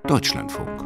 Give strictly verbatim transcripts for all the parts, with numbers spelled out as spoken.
Deutschlandfunk.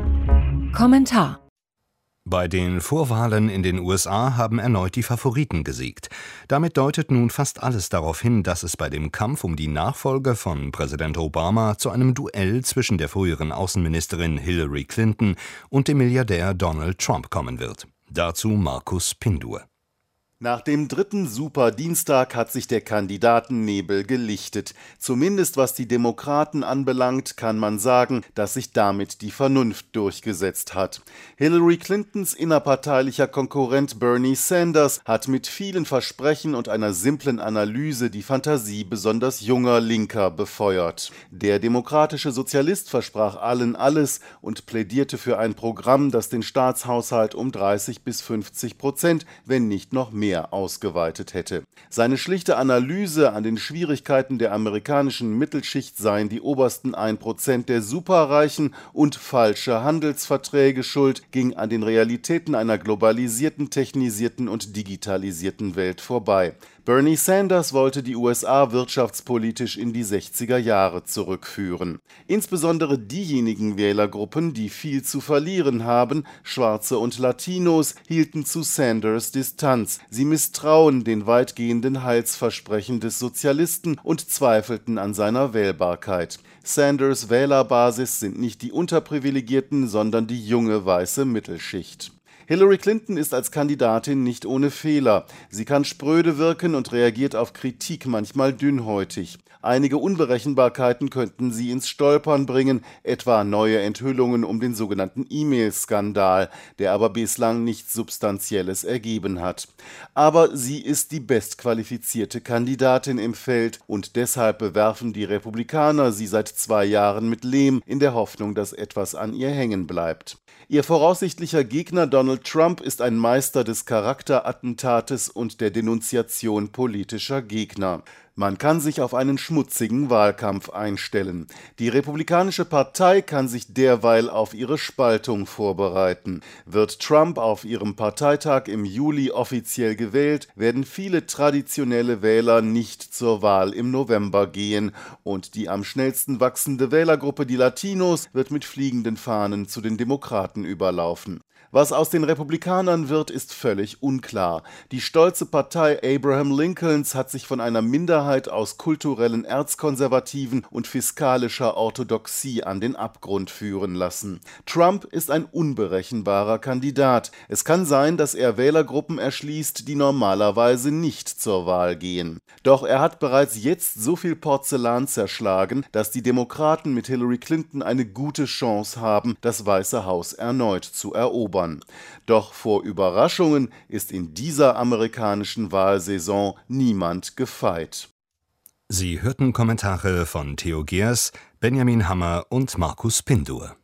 Kommentar: Bei den Vorwahlen in den U S A haben erneut die Favoriten gesiegt. Damit deutet nun fast alles darauf hin, dass es bei dem Kampf um die Nachfolge von Präsident Obama zu einem Duell zwischen der früheren Außenministerin Hillary Clinton und dem Milliardär Donald Trump kommen wird. Dazu Markus Pindur. Nach dem dritten Superdienstag hat sich der Kandidatennebel gelichtet. Zumindest was die Demokraten anbelangt, kann man sagen, dass sich damit die Vernunft durchgesetzt hat. Hillary Clintons innerparteilicher Konkurrent Bernie Sanders hat mit vielen Versprechen und einer simplen Analyse die Fantasie besonders junger Linker befeuert. Der demokratische Sozialist versprach allen alles und plädierte für ein Programm, das den Staatshaushalt um dreißig bis fünfzig Prozent, wenn nicht noch mehr ausgeweitet hätte. Seine schlichte Analyse an den Schwierigkeiten der amerikanischen Mittelschicht seien die obersten ein Prozent der Superreichen und falsche Handelsverträge schuld, ging an den Realitäten einer globalisierten, technisierten und digitalisierten Welt vorbei. Bernie Sanders wollte die U S A wirtschaftspolitisch in die sechziger Jahre zurückführen. Insbesondere diejenigen Wählergruppen, die viel zu verlieren haben, Schwarze und Latinos, hielten zu Sanders Distanz. Sie misstrauen den weitgehenden Heilsversprechen des Sozialisten und zweifelten an seiner Wählbarkeit. Sanders' Wählerbasis sind nicht die Unterprivilegierten, sondern die junge weiße Mittelschicht. Hillary Clinton ist als Kandidatin nicht ohne Fehler. Sie kann spröde wirken und reagiert auf Kritik manchmal dünnhäutig. Einige Unberechenbarkeiten könnten sie ins Stolpern bringen, etwa neue Enthüllungen um den sogenannten E-Mail-Skandal, der aber bislang nichts Substanzielles ergeben hat. Aber sie ist die bestqualifizierte Kandidatin im Feld und deshalb bewerfen die Republikaner sie seit zwei Jahren mit Lehm in der Hoffnung, dass etwas an ihr hängen bleibt. Ihr voraussichtlicher Gegner Donald Trump ist ein Meister des Charakterattentates und der Denunziation politischer Gegner. Man kann sich auf einen schmutzigen Wahlkampf einstellen. Die Republikanische Partei kann sich derweil auf ihre Spaltung vorbereiten. Wird Trump auf ihrem Parteitag im Juli offiziell gewählt, werden viele traditionelle Wähler nicht zur Wahl im November gehen. Und die am schnellsten wachsende Wählergruppe, die Latinos, wird mit fliegenden Fahnen zu den Demokraten überlaufen. Was aus den Republikanern wird, ist völlig unklar. Die stolze Partei Abraham Lincolns hat sich von einer Minderheit aus kulturellen Erzkonservativen und fiskalischer Orthodoxie an den Abgrund führen lassen. Trump ist ein unberechenbarer Kandidat. Es kann sein, dass er Wählergruppen erschließt, die normalerweise nicht zur Wahl gehen. Doch er hat bereits jetzt so viel Porzellan zerschlagen, dass die Demokraten mit Hillary Clinton eine gute Chance haben, das Weiße Haus erneut zu erobern. Doch vor Überraschungen ist in dieser amerikanischen Wahlsaison niemand gefeit. Sie hörten Kommentare von Theo Geers, Benjamin Hammer und Markus Pindur.